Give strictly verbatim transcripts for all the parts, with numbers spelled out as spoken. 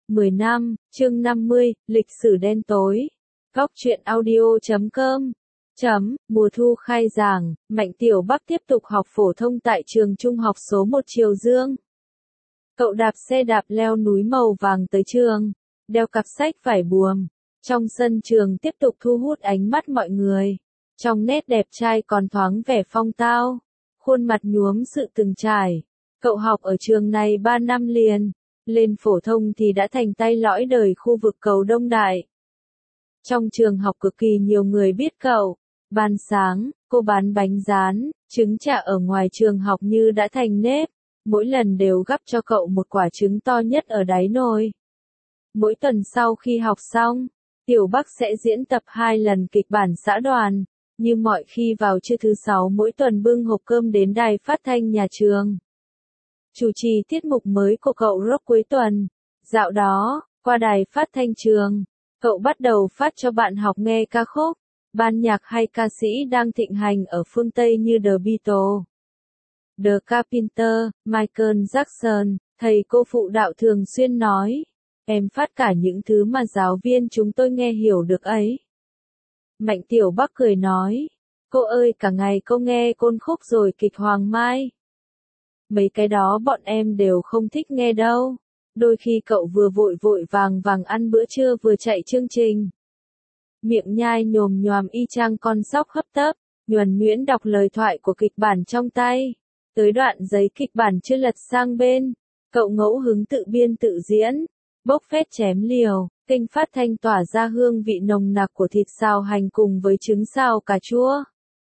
mười năm, chương năm mươi, lịch sử đen tối. Góc truyện audio chấm com chấm, mùa thu khai giảng, Mạnh Tiểu Bắc tiếp tục học phổ thông tại trường trung học số một Triều Dương. Cậu đạp xe đạp leo núi màu vàng tới trường, đeo cặp sách vải buồm. Trong sân trường tiếp tục thu hút ánh mắt mọi người. Trong nét đẹp trai còn thoáng vẻ phong tao, khuôn mặt nhuốm sự từng trải. Cậu học ở trường này ba năm liền, lên phổ thông thì đã thành tay lõi đời khu vực cầu Đông Đại. Trong trường học cực kỳ nhiều người biết cậu. Ban sáng, cô bán bánh rán, trứng chả ở ngoài trường học như đã thành nếp. Mỗi lần đều gắp cho cậu một quả trứng to nhất ở đáy nồi. Mỗi tuần sau khi học xong, Tiểu Bắc sẽ diễn tập hai lần kịch bản xã đoàn. Như mọi khi vào trưa thứ sáu mỗi tuần bưng hộp cơm đến đài phát thanh nhà trường. Chủ trì tiết mục mới của cậu rock cuối tuần. Dạo đó, qua đài phát thanh trường, cậu bắt đầu phát cho bạn học nghe ca khúc, ban nhạc hay ca sĩ đang thịnh hành ở phương Tây như The Beatles, The Carpenters, Michael Jackson. Thầy cô phụ đạo thường xuyên nói, em phát cả những thứ mà giáo viên chúng tôi nghe hiểu được ấy. Mạnh Tiểu Bắc cười nói, cô ơi cả ngày cô nghe côn khúc rồi kịch Hoàng Mai. Mấy cái đó bọn em đều không thích nghe đâu. Đôi khi cậu vừa vội vội vàng vàng ăn bữa trưa vừa chạy chương trình. Miệng nhai nhồm nhoàm y chang con sóc hấp tấp, nhuần nhuyễn đọc lời thoại của kịch bản trong tay. Tới đoạn giấy kịch bản chưa lật sang bên, cậu ngẫu hứng tự biên tự diễn, bốc phét chém liều, kênh phát thanh tỏa ra hương vị nồng nặc của thịt xào hành cùng với trứng xào cà chua.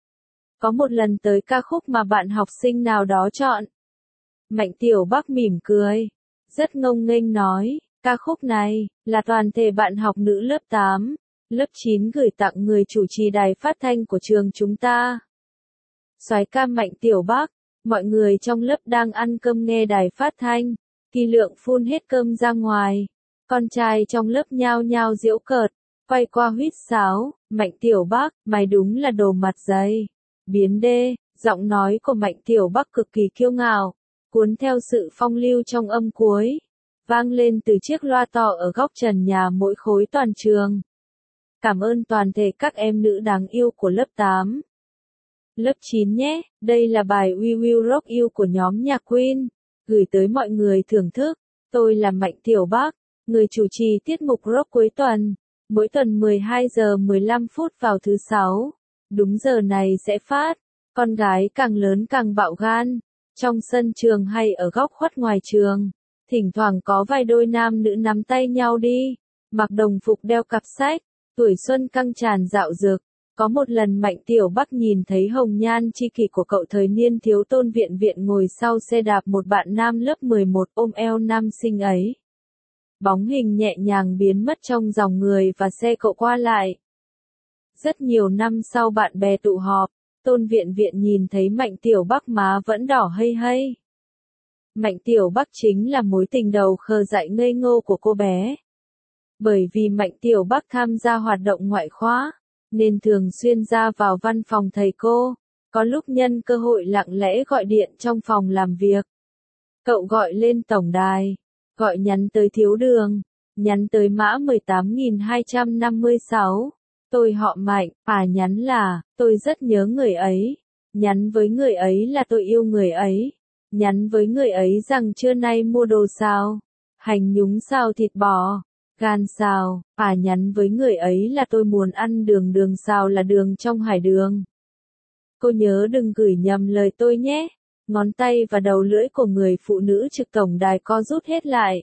Có một lần tới ca khúc mà bạn học sinh nào đó chọn. Mạnh Tiểu Bắc mỉm cười, rất ngông nghênh nói, ca khúc này, là toàn thể bạn học nữ lớp tám, lớp chín gửi tặng người chủ trì đài phát thanh của trường chúng ta. Soái ca Mạnh Tiểu Bắc, mọi người trong lớp đang ăn cơm nghe đài phát thanh, Kỳ Lượng phun hết cơm ra ngoài. Con trai trong lớp nhao nhao giễu cợt, quay qua huýt sáo, Mạnh Tiểu Bắc, mày đúng là đồ mặt dày. Biến đê, giọng nói của Mạnh Tiểu Bắc cực kỳ kiêu ngạo, cuốn theo sự phong lưu trong âm cuối, vang lên từ chiếc loa to ở góc trần nhà mỗi khối toàn trường. Cảm ơn toàn thể các em nữ đáng yêu của lớp tám. Lớp chín nhé, đây là bài We Will Rock You của nhóm nhạc Queen, gửi tới mọi người thưởng thức. Tôi là Mạnh Tiểu Bắc, người chủ trì tiết mục rock cuối tuần, mỗi tuần mười hai giờ mười lăm phút vào thứ sáu. Đúng giờ này sẽ phát, con gái càng lớn càng bạo gan. Trong sân trường hay ở góc khuất ngoài trường, thỉnh thoảng có vài đôi nam nữ nắm tay nhau đi, mặc đồng phục đeo cặp sách, tuổi xuân căng tràn dạo dực. Có một lần Mạnh Tiểu Bắc nhìn thấy hồng nhan chi kỷ của cậu thời niên thiếu Tôn Viện Viện ngồi sau xe đạp một bạn nam lớp mười một ôm eo nam sinh ấy. Bóng hình nhẹ nhàng biến mất trong dòng người và xe cậu qua lại. Rất nhiều năm sau bạn bè tụ họp, Tôn Viện Viện nhìn thấy Mạnh Tiểu Bắc má vẫn đỏ hây hây. Mạnh Tiểu Bắc chính là mối tình đầu khờ dại ngây ngô của cô bé. Bởi vì Mạnh Tiểu Bắc tham gia hoạt động ngoại khóa, nên thường xuyên ra vào văn phòng thầy cô, có lúc nhân cơ hội lặng lẽ gọi điện trong phòng làm việc. Cậu gọi lên tổng đài, gọi nhắn tới thiếu đường, nhắn tới mã mười tám nghìn hai trăm năm mươi sáu. Tôi họ Mạnh, à nhắn là, tôi rất nhớ người ấy, nhắn với người ấy là tôi yêu người ấy, nhắn với người ấy rằng trưa nay mua đồ xào, hành nhúng xào thịt bò, gan xào, à nhắn với người ấy là tôi muốn ăn đường đường xào là đường trong hải đường. Cô nhớ đừng gửi nhầm lời tôi nhé. Ngón tay và đầu lưỡi của người phụ nữ trực tổng đài co rút hết lại.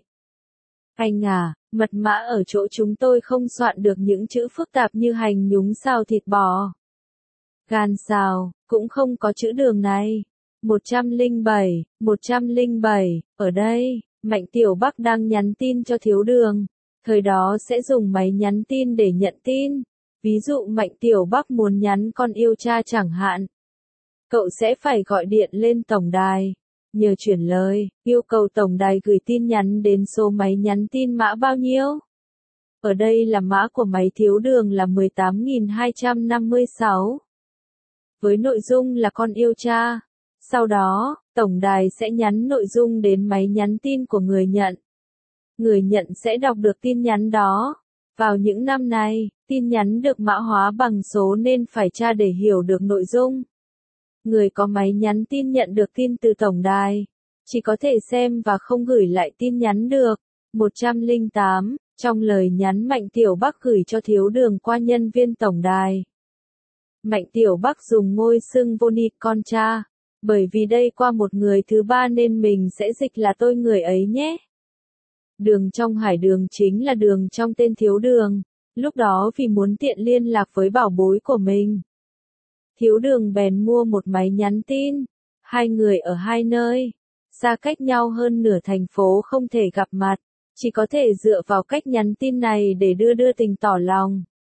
Anh à, mật mã ở chỗ chúng tôi không soạn được những chữ phức tạp như hành nhúng xào thịt bò, gan xào, cũng không có chữ đường này. một trăm lẻ bảy, một trăm lẻ bảy, ở đây, Mạnh Tiểu Bắc đang nhắn tin cho thiếu đường. Thời đó sẽ dùng máy nhắn tin để nhận tin. Ví dụ Mạnh Tiểu Bắc muốn nhắn con yêu cha chẳng hạn. Cậu sẽ phải gọi điện lên tổng đài, nhờ chuyển lời, yêu cầu tổng đài gửi tin nhắn đến số máy nhắn tin mã bao nhiêu. Ở đây là mã của máy thiếu đường là mười tám nghìn hai trăm năm mươi sáu. Với nội dung là con yêu cha. Sau đó, tổng đài sẽ nhắn nội dung đến máy nhắn tin của người nhận. người nhận sẽ đọc được tin nhắn đó. Vào những năm này, tin nhắn được mã hóa bằng số nên phải tra để hiểu được nội dung. Người có máy nhắn tin nhận được tin từ tổng đài, chỉ có thể xem và không gửi lại tin nhắn được. một trăm lẻ tám, trong lời nhắn Mạnh Tiểu Bắc gửi cho Thiếu Đường qua nhân viên tổng đài. Mạnh Tiểu Bắc dùng ngôi xưng vô ni con cha, bởi vì đây qua một người thứ ba nên mình sẽ dịch là tôi người ấy nhé. Đường trong hải đường chính là đường trong tên Thiếu Đường, lúc đó vì muốn tiện liên lạc với bảo bối của mình. Thiếu Đường bèn mua một máy nhắn tin, hai người ở hai nơi, xa cách nhau hơn nửa thành phố không thể gặp mặt, chỉ có thể dựa vào cách nhắn tin này để đưa đưa tình tỏ lòng.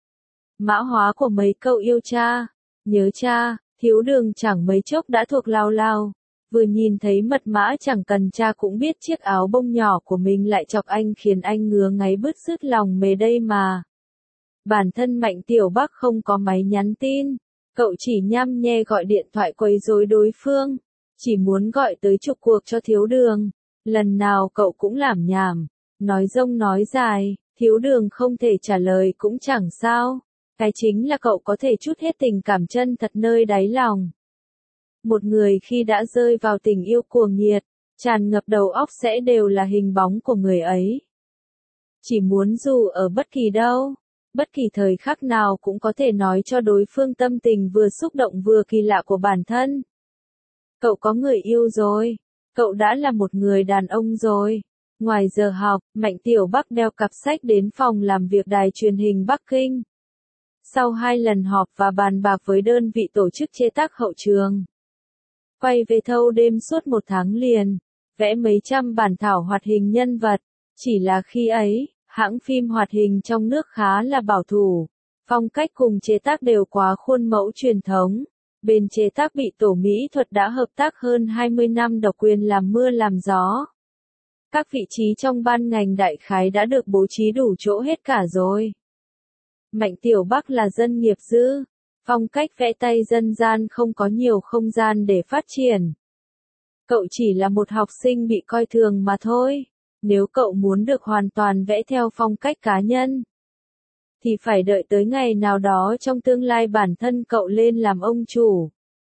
Mã hóa của mấy câu yêu cha, nhớ cha, Thiếu Đường chẳng mấy chốc đã thuộc lao lao. Vừa nhìn thấy mật mã chẳng cần cha cũng biết chiếc áo bông nhỏ của mình lại chọc anh khiến anh ngứa ngáy bứt rứt lòng mề đây mà. Bản thân Mạnh Tiểu Bắc không có máy nhắn tin, cậu chỉ nhăm nhe gọi điện thoại quấy rối đối phương, chỉ muốn gọi tới chục cuộc cho Thiếu Đường. Lần nào cậu cũng lảm nhảm, nói dông nói dài, Thiếu Đường không thể trả lời cũng chẳng sao. Cái chính là cậu có thể trút hết tình cảm chân thật nơi đáy lòng. Một người khi đã rơi vào tình yêu cuồng nhiệt, tràn ngập đầu óc sẽ đều là hình bóng của người ấy. Chỉ muốn dù ở bất kỳ đâu, bất kỳ thời khắc nào cũng có thể nói cho đối phương tâm tình vừa xúc động vừa kỳ lạ của bản thân. Cậu có người yêu rồi, cậu đã là một người đàn ông rồi. Ngoài giờ học, Mạnh Tiểu Bắc đeo cặp sách đến phòng làm việc đài truyền hình Bắc Kinh. Sau hai lần họp và bàn bạc với đơn vị tổ chức chế tác hậu trường, quay về thâu đêm suốt một tháng liền, vẽ mấy trăm bản thảo hoạt hình nhân vật. Chỉ là khi ấy, hãng phim hoạt hình trong nước khá là bảo thủ, phong cách cùng chế tác đều quá khuôn mẫu truyền thống. Bên chế tác bị tổ mỹ thuật đã hợp tác hơn hai mươi năm độc quyền làm mưa làm gió. Các vị trí trong ban ngành đại khái đã được bố trí đủ chỗ hết cả rồi. Mạnh Tiểu Bắc là dân nghiệp dư, phong cách vẽ tay dân gian không có nhiều không gian để phát triển. Cậu chỉ là một học sinh bị coi thường mà thôi. Nếu cậu muốn được hoàn toàn vẽ theo phong cách cá nhân, thì phải đợi tới ngày nào đó trong tương lai bản thân cậu lên làm ông chủ.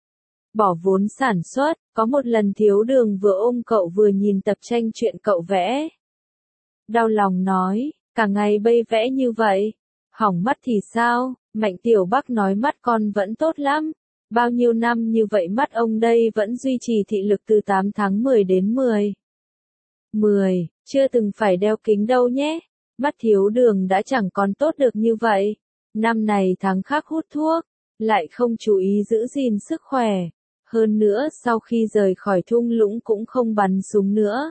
Bỏ vốn sản xuất, có một lần Thiếu Đường vừa ôm cậu vừa nhìn tập tranh truyện cậu vẽ. Đau lòng nói, cả ngày bây vẽ như vậy, hỏng mắt thì sao? Mạnh Tiểu Bắc nói mắt con vẫn tốt lắm. Bao nhiêu năm như vậy mắt ông đây vẫn duy trì thị lực từ tám tháng mười đến mười. mười, chưa từng phải đeo kính đâu nhé. Mắt Thiếu Đường đã chẳng còn tốt được như vậy. Năm này tháng khác hút thuốc, lại không chú ý giữ gìn sức khỏe. Hơn nữa sau khi rời khỏi thung lũng cũng không bắn súng nữa.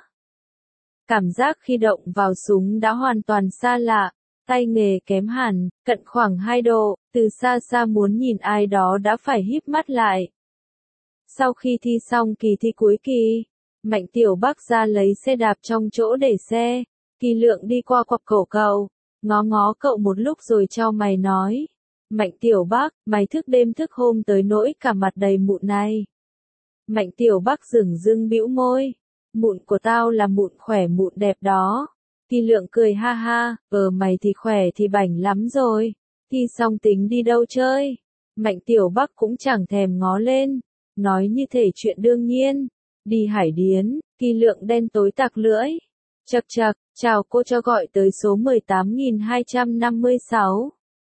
Cảm giác khi động vào súng đã hoàn toàn xa lạ. Tay nghề kém hẳn, cận khoảng hai độ, từ xa xa muốn nhìn ai đó đã phải híp mắt lại. Sau khi thi xong kỳ thi cuối kỳ, Mạnh Tiểu Bắc ra lấy xe đạp trong chỗ để xe. Kỳ Lượng đi qua quặp cổ cậu, ngó ngó cậu một lúc rồi chau mày nói. Mạnh Tiểu Bắc, mày thức đêm thức hôm tới nỗi cả mặt đầy mụn này. Mạnh Tiểu Bắc dửng dưng bĩu môi. Mụn của tao là mụn khỏe mụn đẹp đó. Kỳ Lượng cười ha ha, ờ mày thì khỏe thì bảnh lắm rồi. Thi xong tính đi đâu chơi? Mạnh Tiểu Bắc cũng chẳng thèm ngó lên, nói như thể chuyện đương nhiên. Đi Hải Điến. Kỳ Lượng đen tối tặc lưỡi. Chậc chậc, chào cô cho gọi tới số mười tám nghìn hai trăm năm mươi sáu.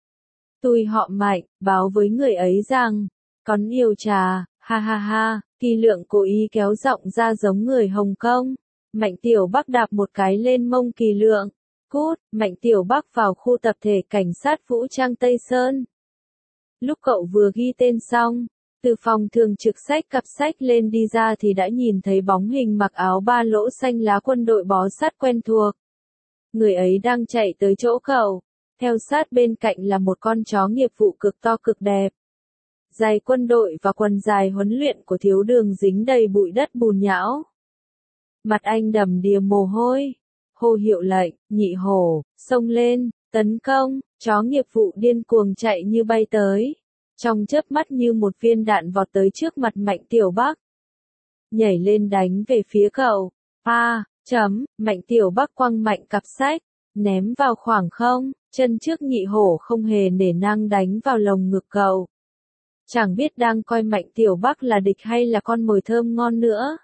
Tôi họ Mạnh, báo với người ấy rằng, con yêu trà, ha ha ha. Kỳ Lượng cố ý kéo giọng ra giống người Hồng Kông. Mạnh Tiểu Bắc đạp một cái lên mông Kỳ Lượng. Cút, Mạnh Tiểu Bắc vào khu tập thể cảnh sát vũ trang Tây Sơn. Lúc cậu vừa ghi tên xong, từ phòng thường trực xách cặp sách lên đi ra thì đã nhìn thấy bóng hình mặc áo ba lỗ xanh lá quân đội bó sát quen thuộc. Người ấy đang chạy tới chỗ cậu. Theo sát bên cạnh là một con chó nghiệp vụ cực to cực đẹp. Giày quân đội và quần dài huấn luyện của Thiếu Đường dính đầy bụi đất bùn nhão. Mặt anh đầm đìa mồ hôi. Hô hiệu lệnh, nhị hổ, xông lên, tấn công, chó nghiệp vụ điên cuồng chạy như bay tới. Trong chớp mắt như một viên đạn vọt tới trước mặt Mạnh Tiểu Bắc. Nhảy lên đánh về phía cậu. À, Chấm, Mạnh Tiểu Bắc quăng mạnh cặp sách, ném vào khoảng không, chân trước Nhị Hổ không hề nể nang đánh vào lồng ngực cậu. Chẳng biết đang coi Mạnh Tiểu Bắc là địch hay là con mồi thơm ngon nữa.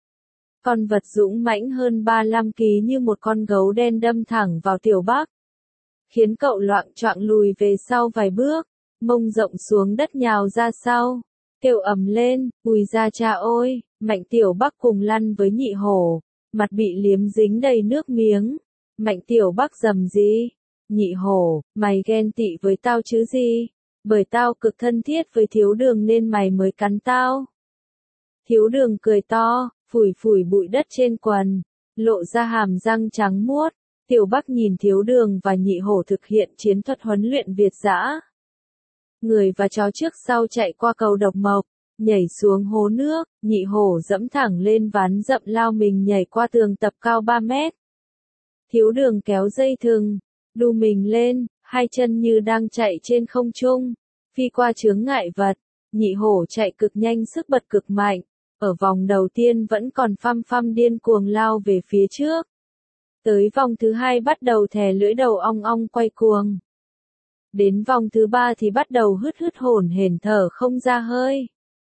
Con vật dũng mãnh hơn ba mươi lăm ki lô gam như một con gấu đen đâm thẳng vào Tiểu Bắc, khiến cậu loạng choạng lùi về sau vài bước, mông rộng xuống đất nhào ra sau, kêu ầm lên, ui ra cha ôi, Mạnh Tiểu Bắc cùng lăn với Nhị Hổ, mặt bị liếm dính đầy nước miếng. Mạnh Tiểu Bắc rầm gì? Nhị Hổ, mày ghen tị với tao chứ gì? Bởi tao cực thân thiết với Thiếu Đường nên mày mới cắn tao. Thiếu Đường cười to, phủi phủi bụi đất trên quần, lộ ra hàm răng trắng muốt. Tiểu Bắc nhìn Thiếu Đường và Nhị Hổ thực hiện chiến thuật huấn luyện Việt dã. Người và chó trước sau chạy qua cầu độc mộc, nhảy xuống hố nước, Nhị Hổ dẫm thẳng lên ván dậm lao mình nhảy qua tường tập cao ba mét. Thiếu Đường kéo dây thừng, đu mình lên, hai chân như đang chạy trên không trung, phi qua chướng ngại vật. Nhị Hổ chạy cực nhanh sức bật cực mạnh, ở vòng đầu tiên vẫn còn phăm phăm điên cuồng lao về phía trước. Tới vòng thứ hai bắt đầu thè lưỡi đầu ong ong quay cuồng. Đến vòng thứ ba thì bắt đầu hứt hứt hổn hển thở không ra hơi.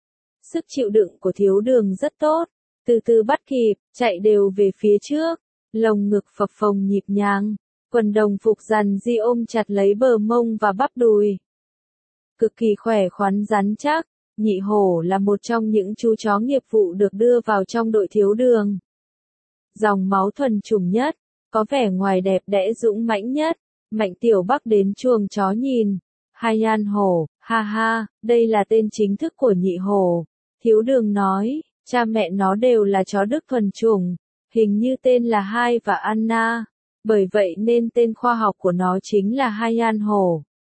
Sức chịu đựng của Thiếu Đường rất tốt, từ từ bắt kịp, chạy đều về phía trước, lồng ngực phập phồng nhịp nhàng, quần đồng phục dằn di ôm chặt lấy bờ mông và bắp đùi. Cực kỳ khỏe khoắn rắn chắc, Nhị Hổ là một trong những chú chó nghiệp vụ được đưa vào trong đội Thiếu Đường. Dòng máu thuần chủng nhất, có vẻ ngoài đẹp đẽ dũng mãnh nhất. Mạnh Tiểu Bắc đến chuồng chó nhìn. Haiyan Hổ, ha ha, đây là tên chính thức của Nhị Hổ. Thiếu Đường nói, cha mẹ nó đều là chó Đức thuần chủng, hình như tên là Hai và Anna, bởi vậy nên tên khoa học của nó chính là Haiyan Hổ.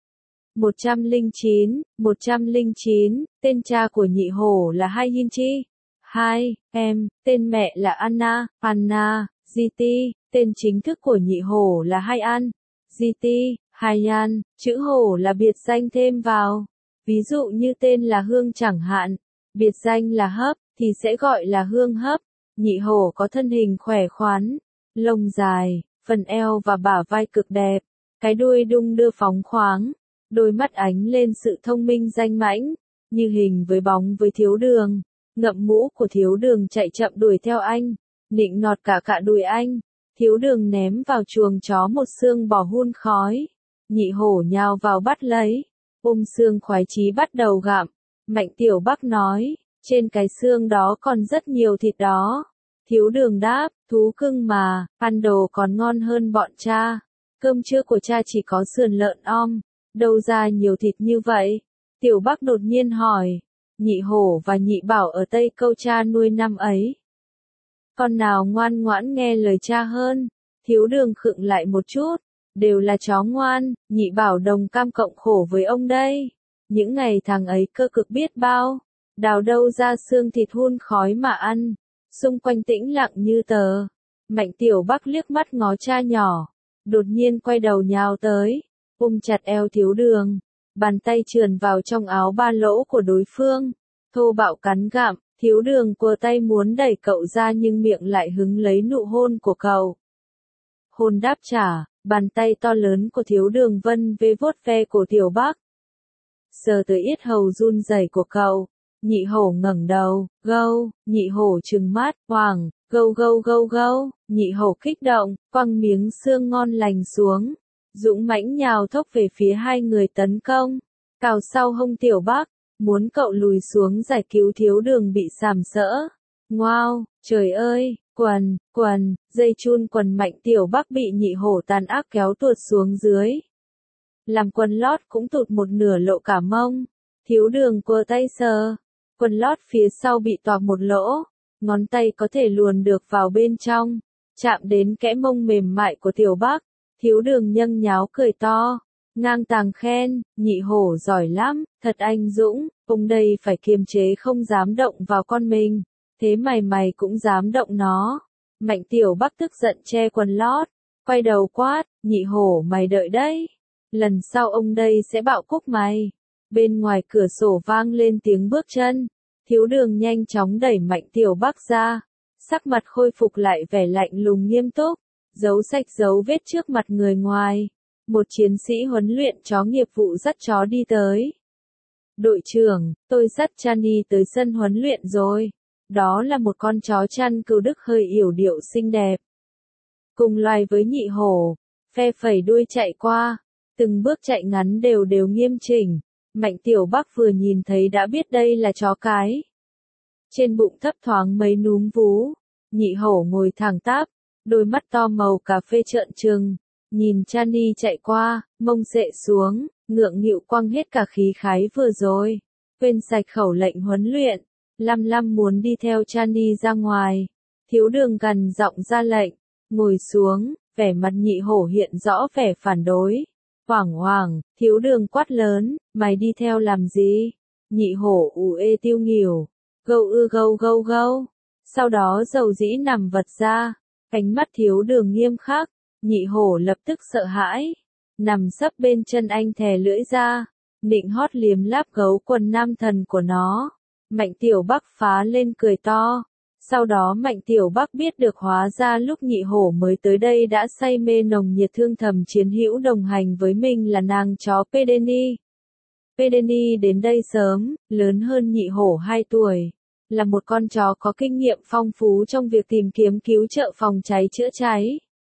một trăm lẻ chín, một trăm lẻ chín, tên cha của Nhị Hổ là Hai Yin Chi. Hai, em, tên mẹ là Anna, Anna, giê tê, tên chính thức của Nhị Hổ là Hai An, giê tê, Haiyan, chữ Hổ là biệt danh thêm vào. Ví dụ như tên là Hương chẳng hạn, biệt danh là Hấp, thì sẽ gọi là Hương Hấp. Nhị Hổ có thân hình khỏe khoắn, lông dài, phần eo và bả vai cực đẹp, cái đuôi đung đưa phóng khoáng, đôi mắt ánh lên sự thông minh danh mãnh, như hình với bóng với Thiếu Đường. Ngậm mũ của Thiếu Đường chạy chậm đuổi theo anh, nịnh nọt cả cả đuổi anh. Thiếu Đường ném vào chuồng chó một xương bò hun khói. Nhị Hổ nhào vào bắt lấy, ôm xương khoái chí bắt đầu gặm. Mạnh Tiểu Bắc nói, trên cái xương đó còn rất nhiều thịt đó. Thiếu Đường đáp, thú cưng mà, ăn đồ còn ngon hơn bọn cha. Cơm trưa của cha chỉ có sườn lợn om, đâu ra nhiều thịt như vậy? Tiểu Bắc đột nhiên hỏi. Nhị Hổ và Nhị Bảo ở Tây Câu cha nuôi năm ấy. Con nào ngoan ngoãn nghe lời cha hơn? Thiếu Đường khựng lại một chút. Đều là chó ngoan, Nhị Bảo đồng cam cộng khổ với ông đây. Những ngày thằng ấy cơ cực biết bao. Đào đâu ra xương thịt hun khói mà ăn. Xung quanh tĩnh lặng như tờ. Mạnh Tiểu Bắc liếc mắt ngó cha nhỏ. Đột nhiên quay đầu nhào tới. Ôm chặt eo Thiếu Đường. Bàn tay trườn vào trong áo ba lỗ của đối phương. Thô bạo cắn gặm. Thiếu Đường quơ tay muốn đẩy cậu ra nhưng miệng lại hứng lấy nụ hôn của cậu. Hôn đáp trả, bàn tay to lớn của Thiếu Đường vân vê vuốt ve cổ Tiểu Bắc. Sờ tới yết hầu run rẩy của cậu. Nhị Hổ ngẩng đầu, gâu, Nhị Hổ trừng mắt, hoàng, gâu gâu gâu gâu, Nhị Hổ kích động, quăng miếng xương ngon lành xuống. Dũng mãnh nhào thốc về phía hai người tấn công. Cào sau hông Tiểu Bắc, muốn cậu lùi xuống giải cứu Thiếu Đường bị sàm sỡ. Ngoao, trời ơi, quần, quần, dây chun quần Mạnh Tiểu Bắc bị Nhị Hổ tàn ác kéo tuột xuống dưới. Làm quần lót cũng tụt một nửa lộ cả mông. Thiếu Đường quơ tay sờ. Quần lót phía sau bị toạc một lỗ. Ngón tay có thể luồn được vào bên trong. Chạm đến kẽ mông mềm mại của Tiểu Bắc. Thiếu Đường nhâng nháo cười to. Ngang tàng khen, Nhị Hổ giỏi lắm, thật anh dũng, ông đây phải kiềm chế không dám động vào con mình, thế mày mày cũng dám động nó. Mạnh Tiểu Bắc tức giận che quần lót, quay đầu quát, Nhị Hổ mày đợi đấy, lần sau ông đây sẽ bạo cúc mày. Bên ngoài cửa sổ vang lên tiếng bước chân, Thiếu Đường nhanh chóng đẩy Mạnh Tiểu Bắc ra, sắc mặt khôi phục lại vẻ lạnh lùng nghiêm túc, giấu sạch dấu vết trước mặt người ngoài. Một chiến sĩ huấn luyện chó nghiệp vụ dắt chó đi tới. Đội trưởng, tôi dắt Chani tới sân huấn luyện rồi. Đó là một con chó chăn cừu Đức hơi yểu điệu xinh đẹp. Cùng loài với nhị hổ, phe phẩy đuôi chạy qua, từng bước chạy ngắn đều đều nghiêm chỉnh. Mạnh Tiểu Bắc vừa nhìn thấy đã biết đây là chó cái. Trên bụng thấp thoáng mấy núm vú, nhị hổ ngồi thẳng tắp, đôi mắt to màu cà phê trợn trừng, nhìn Chani chạy qua, mông xệ xuống, ngượng nghịu quăng hết cả khí khái vừa rồi, quên sạch khẩu lệnh huấn luyện, lăm lăm muốn đi theo Chani ra ngoài. Thiếu Đường gằn giọng ra lệnh, ngồi xuống, vẻ mặt nhị hổ hiện rõ vẻ phản đối. Hoảng hoảng, Thiếu Đường quát lớn, mày đi theo làm gì? Nhị hổ ù ê tiêu nghỉu, gâu ư gâu gâu gâu. Sau đó dầu dĩ nằm vật ra, ánh mắt Thiếu Đường nghiêm khắc, nhị hổ lập tức sợ hãi, nằm sấp bên chân anh thè lưỡi ra, nịnh hót liếm láp gấu quần nam thần của nó. Mạnh Tiểu Bắc phá lên cười to. Sau đó Mạnh Tiểu Bắc biết được hóa ra lúc nhị hổ mới tới đây đã say mê nồng nhiệt thương thầm chiến hữu đồng hành với mình là nàng chó Pedeni. Pedeni đến đây sớm, lớn hơn nhị hổ hai tuổi, là một con chó có kinh nghiệm phong phú trong việc tìm kiếm cứu trợ phòng cháy chữa cháy.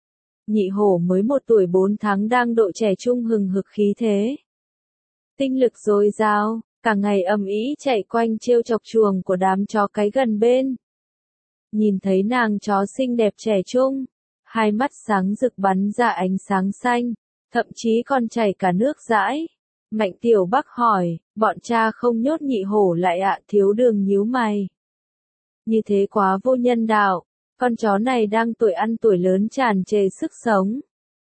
Nhị hổ mới một tuổi bốn tháng đang độ trẻ trung hừng hực khí thế. Tinh lực dồi dào, cả ngày ầm ĩ chạy quanh trêu chọc chuồng của đám chó cái gần bên. Nhìn thấy nàng chó xinh đẹp trẻ trung, hai mắt sáng rực bắn ra ánh sáng xanh, thậm chí còn chảy cả nước dãi. Mạnh Tiểu Bắc hỏi, bọn cha không nhốt nhị hổ lại ạ? Thiếu Đường nhíu mày. Như thế quá vô nhân đạo, con chó này đang tuổi ăn tuổi lớn tràn trề sức sống.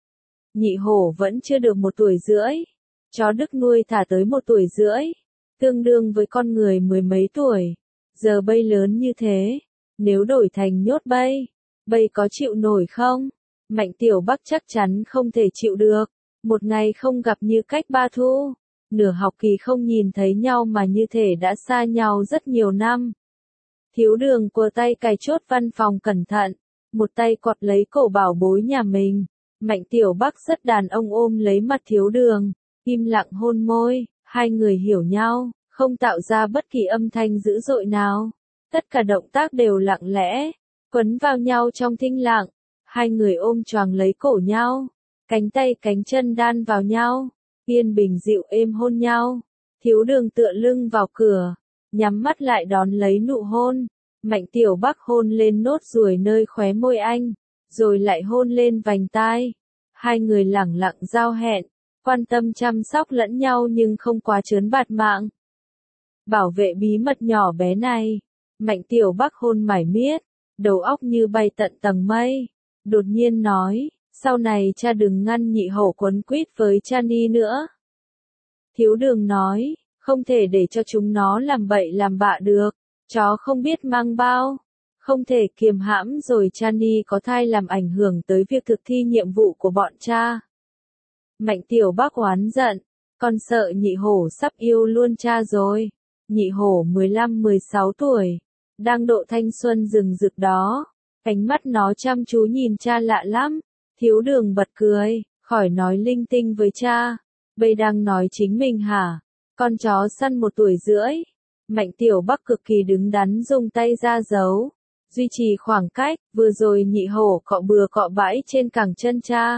Nhị hổ vẫn chưa được một tuổi rưỡi, chó Đức nuôi thả tới một tuổi rưỡi, tương đương với con người mười mấy tuổi, giờ bây lớn như thế. Nếu đổi thành nhốt bây, bây có chịu nổi không? Mạnh Tiểu Bắc chắc chắn không thể chịu được. Một ngày không gặp như cách ba thu, nửa học kỳ không nhìn thấy nhau mà như thể đã xa nhau rất nhiều năm. Thiếu Đường cua tay cài chốt văn phòng cẩn thận, một tay quạt lấy cổ bảo bối nhà mình. Mạnh Tiểu Bắc rất đàn ông ôm lấy mặt Thiếu Đường, im lặng hôn môi, hai người hiểu nhau, không tạo ra bất kỳ âm thanh dữ dội nào. Tất cả động tác đều lặng lẽ, quấn vào nhau trong thinh lặng, hai người ôm choàng lấy cổ nhau, cánh tay cánh chân đan vào nhau, yên bình dịu êm hôn nhau. Thiếu Đường tựa lưng vào cửa, nhắm mắt lại đón lấy nụ hôn. Mạnh Tiểu Bắc hôn lên nốt ruồi nơi khóe môi anh, rồi lại hôn lên vành tai. Hai người lẳng lặng giao hẹn, quan tâm chăm sóc lẫn nhau nhưng không quá trớn bạt mạng. Bảo vệ bí mật nhỏ bé này. Mạnh Tiểu Bắc hôn mải miết, đầu óc như bay tận tầng mây. Đột nhiên nói, sau này cha đừng ngăn nhị hổ quấn quýt với Chani nữa. Thiếu Đường nói, không thể để cho chúng nó làm bậy làm bạ được. Chó không biết mang bao, không thể kiềm hãm rồi Chani có thai làm ảnh hưởng tới việc thực thi nhiệm vụ của bọn cha. Mạnh Tiểu Bắc oán giận, con sợ nhị hổ sắp yêu luôn cha rồi. Nhị hổ mười lăm mười sáu tuổi, đang độ thanh xuân rừng rực đó, ánh mắt nó chăm chú nhìn cha lạ lắm. Thiếu Đường bật cười, khỏi nói linh tinh với cha, bây đang nói chính mình hả? Con chó săn một tuổi rưỡi. Mạnh Tiểu Bắc cực kỳ đứng đắn dùng tay ra giấu, duy trì khoảng cách, vừa rồi nhị hổ cọ bừa cọ bãi trên cẳng chân cha.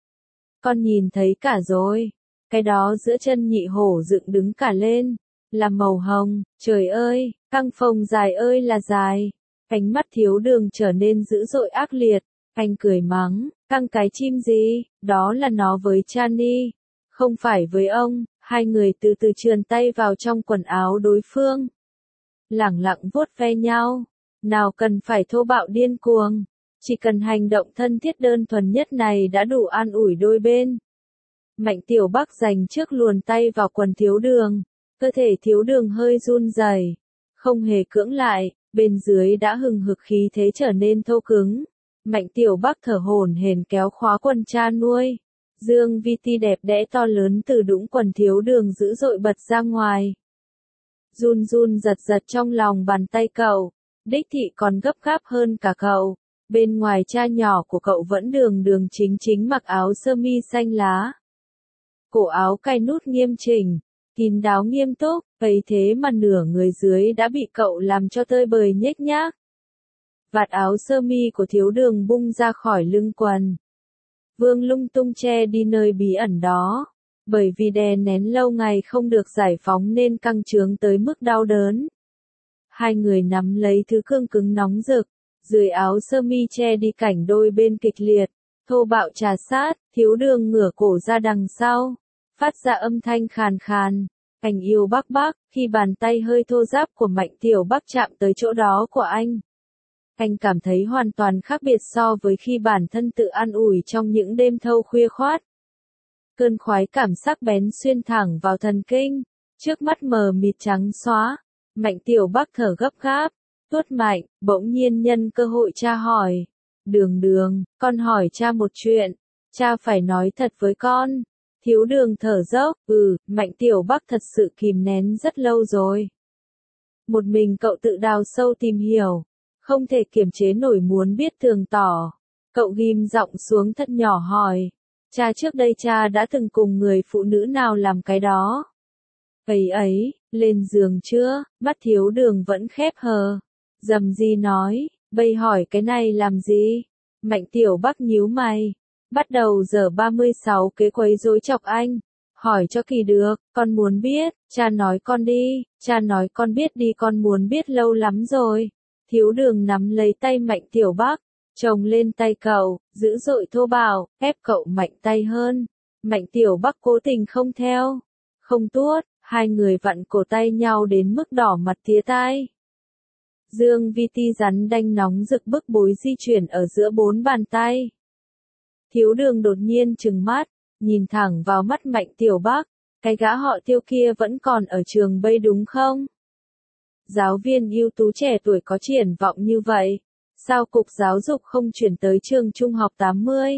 Con nhìn thấy cả rồi, cái đó giữa chân nhị hổ dựng đứng cả lên, là màu hồng, trời ơi, căng phồng dài ơi là dài. Ánh mắt Thiếu Đường trở nên dữ dội ác liệt, anh cười mắng, căng cái chim gì, đó là nó với Chani, không phải với ông. Hai người từ từ trườn tay vào trong quần áo đối phương, lẳng lặng vuốt ve nhau, nào cần phải thô bạo điên cuồng, chỉ cần hành động thân thiết đơn thuần nhất này đã đủ an ủi đôi bên. Mạnh Tiểu Bắc dành trước luồn tay vào quần Thiếu Đường, cơ thể Thiếu Đường hơi run rẩy, không hề cưỡng lại, bên dưới đã hừng hực khí thế trở nên thô cứng. Mạnh Tiểu Bắc thở hổn hển kéo khóa quần cha nuôi. Dương vi ti đẹp đẽ to lớn từ đũng quần Thiếu Đường dữ dội bật ra ngoài. Run run giật giật trong lòng bàn tay cậu, đích thị còn gấp gáp hơn cả cậu. Bên ngoài cha nhỏ của cậu vẫn đường đường chính chính mặc áo sơ mi xanh lá. Cổ áo cài nút nghiêm chỉnh, kín đáo nghiêm túc, ấy thế mà nửa người dưới đã bị cậu làm cho tơi bời nhếch nhác. Vạt áo sơ mi của thiếu đường bung ra khỏi lưng quần. Vương lung tung che đi nơi bí ẩn đó. Bởi vì đè nén lâu ngày không được giải phóng nên căng trướng tới mức đau đớn. Hai người nắm lấy thứ cương cứng nóng rực, dưới áo sơ mi che đi cảnh đôi bên kịch liệt, thô bạo trà sát, thiếu đường ngửa cổ ra đằng sau, phát ra âm thanh khàn khàn. Anh yêu bác bác, khi bàn tay hơi thô ráp của Mạnh Tiểu Bắc chạm tới chỗ đó của anh. Anh cảm thấy hoàn toàn khác biệt so với khi bản thân tự an ủi trong những đêm thâu khuya khoát. Cơn khoái cảm sắc bén xuyên thẳng vào thần kinh, trước mắt mờ mịt trắng xóa. Mạnh Tiểu Bắc thở gấp gáp, tuốt mạnh, bỗng nhiên nhân cơ hội cha hỏi. Đường đường, con hỏi cha một chuyện, cha phải nói thật với con. Thiếu đường thở dốc, ừ, Mạnh Tiểu Bắc thật sự kìm nén rất lâu rồi. Một mình cậu tự đào sâu tìm hiểu, không thể kiềm chế nổi muốn biết tường tỏ. Cậu ghim giọng xuống thật nhỏ hỏi, cha trước đây cha đã từng cùng người phụ nữ nào làm cái đó? Ấy ấy, lên giường chưa? Mắt thiếu đường vẫn khép hờ. Dầm gì nói, bây hỏi cái này làm gì? Mạnh Tiểu Bắc nhíu mày, bắt đầu giờ ba mươi sáu kế quấy rối chọc anh. Hỏi cho kỳ được, con muốn biết, cha nói con đi, cha nói con biết đi, con muốn biết lâu lắm rồi. Thiếu đường nắm lấy tay Mạnh Tiểu Bắc, chồng lên tay cậu, dữ dội thô bạo, ép cậu mạnh tay hơn. Mạnh Tiểu Bắc cố tình không theo, không tuốt, hai người vặn cổ tay nhau đến mức đỏ mặt tía tai. Dương vi ti rắn đanh nóng rực bức bối di chuyển ở giữa bốn bàn tay. Thiếu đường đột nhiên trừng mắt, nhìn thẳng vào mắt Mạnh Tiểu Bắc, cái gã họ Tiêu kia vẫn còn ở trường bây đúng không? Giáo viên ưu tú trẻ tuổi có triển vọng như vậy, sao cục giáo dục không chuyển tới trường trung học tám mươi?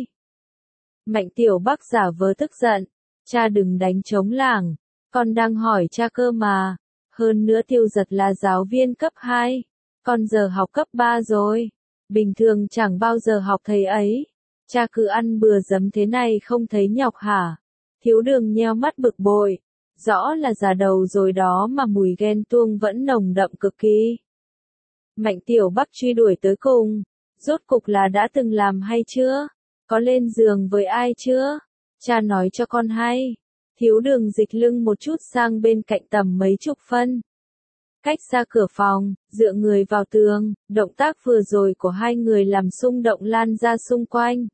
Mạnh Tiểu Bắc giả vờ tức giận, cha đừng đánh trống lảng, con đang hỏi cha cơ mà, hơn nữa Tiêu Giật là giáo viên cấp hai, con giờ học cấp ba rồi, bình thường chẳng bao giờ học thầy ấy, cha cứ ăn bừa giấm thế này không thấy nhọc hả? Thiếu đường nheo mắt bực bội, rõ là già đầu rồi đó mà mùi ghen tuông vẫn nồng đậm cực kỳ. Mạnh Tiểu Bắc truy đuổi tới cùng, rốt cục là đã từng làm hay chưa? Có lên giường với ai chưa? Cha nói cho con hay. Thiếu đường dịch lưng một chút sang bên cạnh tầm mấy chục phân. Cách xa cửa phòng, dựa người vào tường, động tác vừa rồi của hai người làm xung động lan ra xung quanh.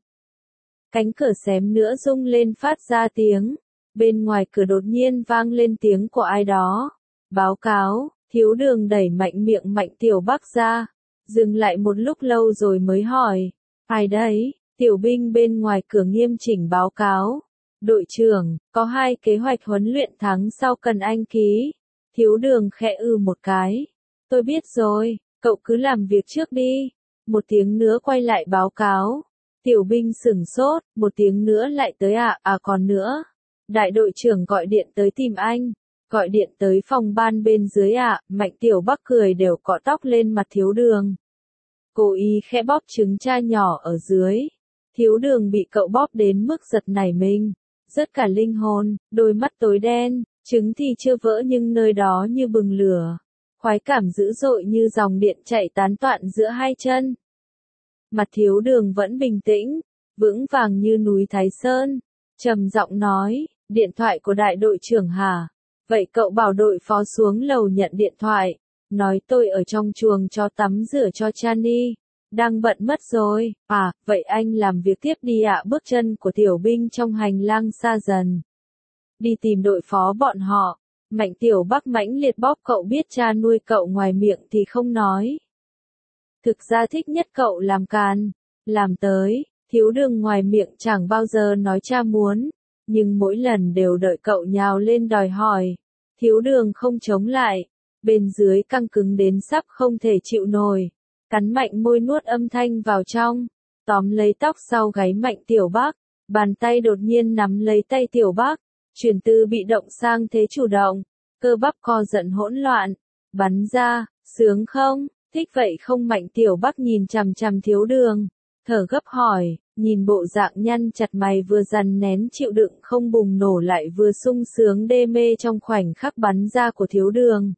Cánh cửa xém nữa rung lên phát ra tiếng. Bên ngoài cửa đột nhiên vang lên tiếng của ai đó. Báo cáo, thiếu đường đẩy mạnh miệng Mạnh Tiểu Bắc ra. Dừng lại một lúc lâu rồi mới hỏi. Ai đấy? Tiểu binh bên ngoài cửa nghiêm chỉnh báo cáo. Đội trưởng, có hai kế hoạch huấn luyện tháng sau cần anh ký. Thiếu đường khẽ ư một cái. Tôi biết rồi, cậu cứ làm việc trước đi. Một tiếng nữa quay lại báo cáo. Tiểu binh sửng sốt, một tiếng nữa lại tới ạ, à, à còn nữa. Đại đội trưởng gọi điện tới tìm anh. Gọi điện tới phòng ban bên dưới ạ, à, Mạnh Tiểu Bắc cười đều cọ tóc lên mặt thiếu đường. Cố ý khẽ bóp trứng cha nhỏ ở dưới. Thiếu đường bị cậu bóp đến mức giật nảy mình. Rất cả linh hồn, đôi mắt tối đen, trứng thì chưa vỡ nhưng nơi đó như bừng lửa. Khoái cảm dữ dội như dòng điện chạy tán toạn giữa hai chân. Mặt thiếu đường vẫn bình tĩnh, vững vàng như núi Thái Sơn. Trầm giọng nói, điện thoại của đại đội trưởng hả? Vậy cậu bảo đội phó xuống lầu nhận điện thoại. Nói tôi ở trong chuồng cho tắm rửa cho Chani. Đang bận mất rồi, à, vậy anh làm việc tiếp đi ạ. Bước chân của tiểu binh trong hành lang xa dần. Đi tìm đội phó bọn họ. Mạnh Tiểu Bắc mãnh liệt bóp cậu biết cha nuôi cậu ngoài miệng thì không nói. Thực ra thích nhất cậu làm càn. Làm tới, thiếu đường ngoài miệng chẳng bao giờ nói cha muốn. Nhưng mỗi lần đều đợi cậu nhào lên đòi hỏi. Thiếu đường không chống lại. Bên dưới căng cứng đến sắp không thể chịu nổi. Cắn mạnh môi nuốt âm thanh vào trong, tóm lấy tóc sau gáy Mạnh Tiểu Bắc, bàn tay đột nhiên nắm lấy tay Tiểu Bắc, chuyển từ bị động sang thế chủ động, cơ bắp co giận hỗn loạn, bắn ra, sướng không? Thích vậy không? Mạnh Tiểu Bắc nhìn chằm chằm Thiếu Đường, thở gấp hỏi, nhìn bộ dạng nhăn chặt mày vừa dằn nén chịu đựng không bùng nổ lại vừa sung sướng đê mê trong khoảnh khắc bắn ra của Thiếu Đường.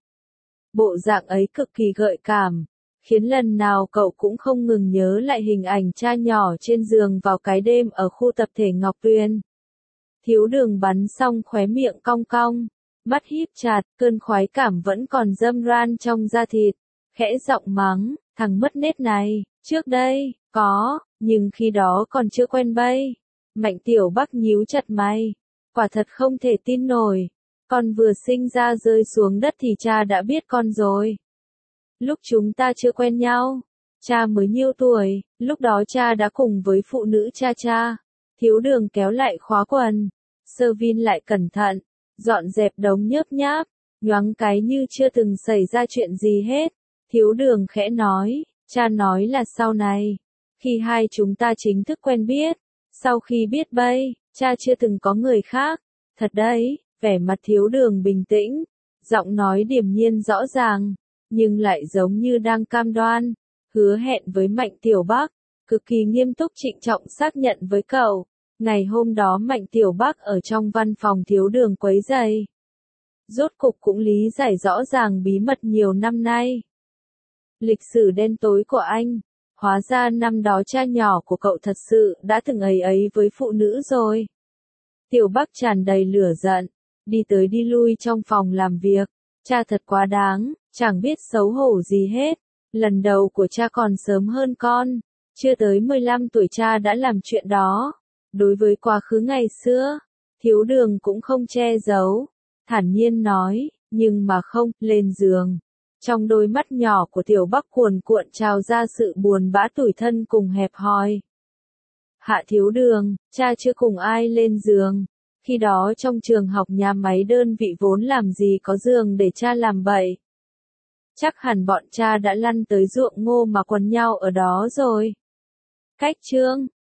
Bộ dạng ấy cực kỳ gợi cảm, khiến lần nào cậu cũng không ngừng nhớ lại hình ảnh cha nhỏ trên giường vào cái đêm ở khu tập thể Ngọc Tuyền. Thiếu Đường bắn xong khóe miệng cong cong, mắt híp chặt, cơn khoái cảm vẫn còn râm ran trong da thịt, khẽ giọng mắng, thằng mất nết này, trước đây, có, nhưng khi đó còn chưa quen bay. Mạnh Tiểu Bắc nhíu chặt mày, quả thật không thể tin nổi, con vừa sinh ra rơi xuống đất thì cha đã biết con rồi. Lúc chúng ta chưa quen nhau, cha mới nhiêu tuổi, lúc đó cha đã cùng với phụ nữ cha cha. Thiếu Đường kéo lại khóa quần, sơ vin lại cẩn thận, dọn dẹp đống nhớp nháp, nhoáng cái như chưa từng xảy ra chuyện gì hết. Thiếu Đường khẽ nói, cha nói là sau này, khi hai chúng ta chính thức quen biết, sau khi biết bay, cha chưa từng có người khác. Thật đấy, vẻ mặt Thiếu Đường bình tĩnh, giọng nói điềm nhiên rõ ràng, nhưng lại giống như đang cam đoan, hứa hẹn với Mạnh Tiểu Bắc, cực kỳ nghiêm túc trịnh trọng xác nhận với cậu. Ngày hôm đó Mạnh Tiểu Bắc ở trong văn phòng Thiếu Đường quấy rầy, rốt cục cũng lý giải rõ ràng bí mật nhiều năm nay. Lịch sử đen tối của anh, hóa ra năm đó cha nhỏ của cậu thật sự đã từng ấy ấy với phụ nữ rồi. Tiểu Bắc tràn đầy lửa giận, đi tới đi lui trong phòng làm việc, cha thật quá đáng, chẳng biết xấu hổ gì hết, lần đầu của cha còn sớm hơn con, chưa tới mười lăm tuổi cha đã làm chuyện đó. Đối với quá khứ ngày xưa, Thiếu Đường cũng không che giấu, thản nhiên nói, nhưng mà không, lên giường. Trong đôi mắt nhỏ của Tiểu Bắc cuồn cuộn trào ra sự buồn bã tủi thân cùng hẹp hòi. Hạ Thiếu Đường, cha chưa cùng ai lên giường. Khi đó trong trường học nhà máy đơn vị vốn làm gì có giường để cha làm bậy. Chắc hẳn bọn cha đã lăn tới ruộng ngô mà quần nhau ở đó rồi. Cách chương